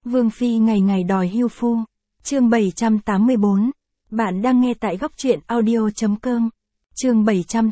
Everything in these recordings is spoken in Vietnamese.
Vương Phi ngày ngày đòi hưu phu. Chương 784. Bạn đang nghe tại góc truyện audio.com. Chương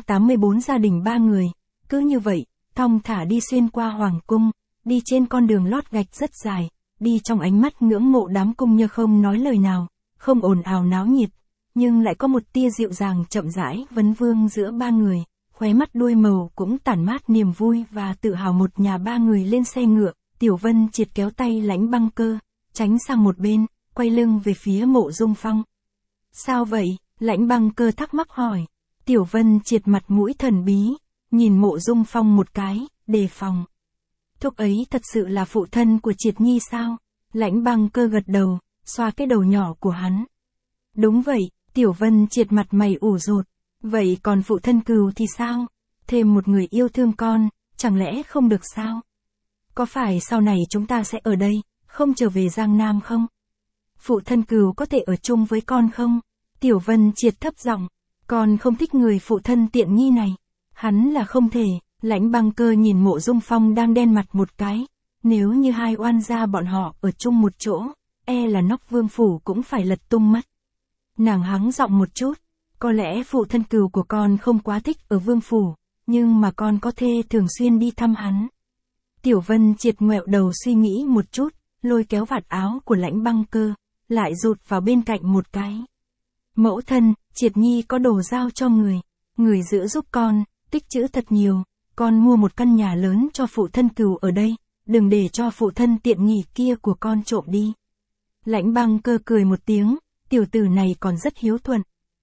784 gia đình ba người. Cứ như vậy, thong thả đi xuyên qua hoàng cung, đi trên con đường lót gạch rất dài, đi trong ánh mắt ngưỡng mộ đám cung như không nói lời nào, không ồn ào náo nhiệt, nhưng lại có một tia dịu dàng chậm rãi vấn vương giữa ba người, khóe mắt đuôi màu cũng tản mát niềm vui và tự hào. Một nhà ba người lên xe ngựa, Tiểu Vân Triệt kéo tay Lãnh Băng Cơ, tránh sang một bên, quay lưng về phía Mộ Dung Phong. Sao vậy? Lãnh Băng Cơ thắc mắc hỏi. Tiểu Vân Triệt mặt mũi thần bí, nhìn Mộ Dung Phong một cái, đề phòng. Thúc ấy thật sự là phụ thân của Triệt Nhi sao? Lãnh Băng Cơ gật đầu, xoa cái đầu nhỏ của hắn. Đúng vậy, Tiểu Vân Triệt mặt mày ủ rột. Vậy còn phụ thân Cừu thì sao? Thêm một người yêu thương con, chẳng lẽ không được sao? Có phải sau này chúng ta sẽ ở đây, không trở về Giang Nam không? Phụ thân Cừu có thể ở chung với con không? Tiểu Vân Triệt thấp giọng, con không thích người phụ thân tiện nghi này. Hắn là không thể. Lãnh Băng Cơ nhìn Mộ Dung Phong đang đen mặt một cái. Nếu như hai oan gia bọn họ ở chung một chỗ, e là nóc vương phủ cũng phải lật tung mất. Nàng hắng giọng một chút. Có lẽ phụ thân Cừu của con không quá thích ở vương phủ, nhưng mà con có thể thường xuyên đi thăm hắn. Tiểu Vân Triệt ngoẹo đầu suy nghĩ một chút, lôi kéo vạt áo của Lãnh Băng Cơ, lại rụt vào bên cạnh một cái. Mẫu thân, Triệt Nhi có đồ giao cho người. Người giữ giúp con, tích trữ thật nhiều. Con mua một căn nhà lớn cho phụ thân Cừu ở đây, đừng để cho phụ thân tiện nghỉ kia của con trộm đi. Lãnh Băng Cơ cười một tiếng, tiểu tử này còn rất hiếu thuận.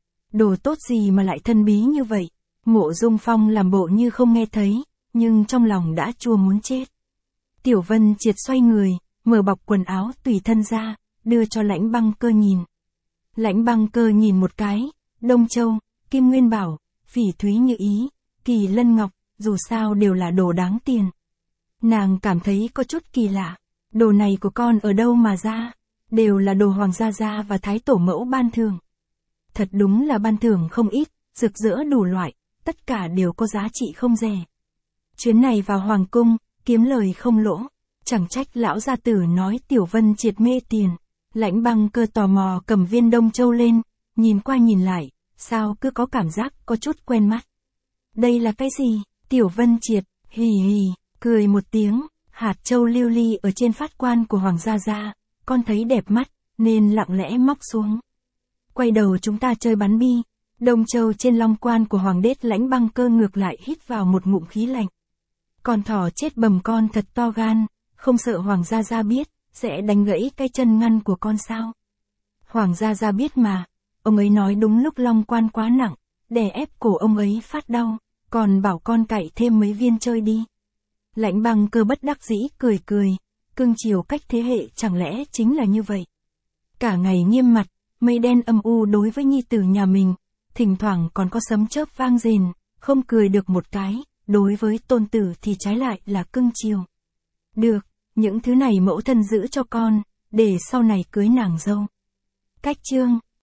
Đồ tốt gì mà lại thân bí như vậy? Mộ Dung Phong làm bộ như không nghe thấy, nhưng trong lòng đã chua muốn chết. Tiểu Vân Triệt xoay người, mở bọc quần áo tùy thân ra, đưa cho Lãnh Băng Cơ nhìn. Lãnh Băng Cơ nhìn một cái, Đông Châu, Kim Nguyên Bảo, Phỉ Thúy Như Ý, Kỳ Lân Ngọc, dù sao đều là đồ đáng tiền. Nàng cảm thấy có chút kỳ lạ, đồ này của con ở đâu mà ra? Đều là đồ Hoàng gia gia và Thái Tổ mẫu ban thưởng. Thật đúng là ban thưởng không ít, rực rỡ đủ loại, tất cả đều có giá trị không rẻ. Chuyến này vào Hoàng cung, kiếm lời không lỗ, chẳng trách lão gia tử nói Tiểu Vân Triệt mê tiền. Lãnh Băng Cơ tò mò cầm viên Đông Châu lên, nhìn qua nhìn lại, sao cứ có cảm giác có chút quen mắt. Đây là cái gì? Tiểu Vân Triệt, hì hì, cười một tiếng, hạt châu lưu ly ở trên phát quan của Hoàng gia gia, con thấy đẹp mắt, nên lặng lẽ móc xuống. Quay đầu chúng ta chơi bắn bi. Đông Châu trên long quan của Hoàng đế. Lãnh Băng Cơ ngược lại hít vào một ngụm khí lạnh. Con thỏ chết bầm con thật to gan, không sợ Hoàng gia gia biết, sẽ đánh gãy cái chân ngăn của con sao? Hoàng gia gia biết mà, ông ấy nói đúng lúc long quan quá nặng, đè ép cổ ông ấy phát đau, còn bảo con cạy thêm mấy viên chơi đi. Lãnh Băng Cơ bất đắc dĩ cười cười, cưng chiều cách thế hệ chẳng lẽ chính là như vậy. Cả ngày nghiêm mặt, mây đen âm u đối với nhi tử nhà mình, thỉnh thoảng còn có sấm chớp vang rền, không cười được một cái, đối với tôn tử thì trái lại là cưng chiều. Được, những thứ này mẫu thân giữ cho con, để sau này cưới nàng dâu. Cách chương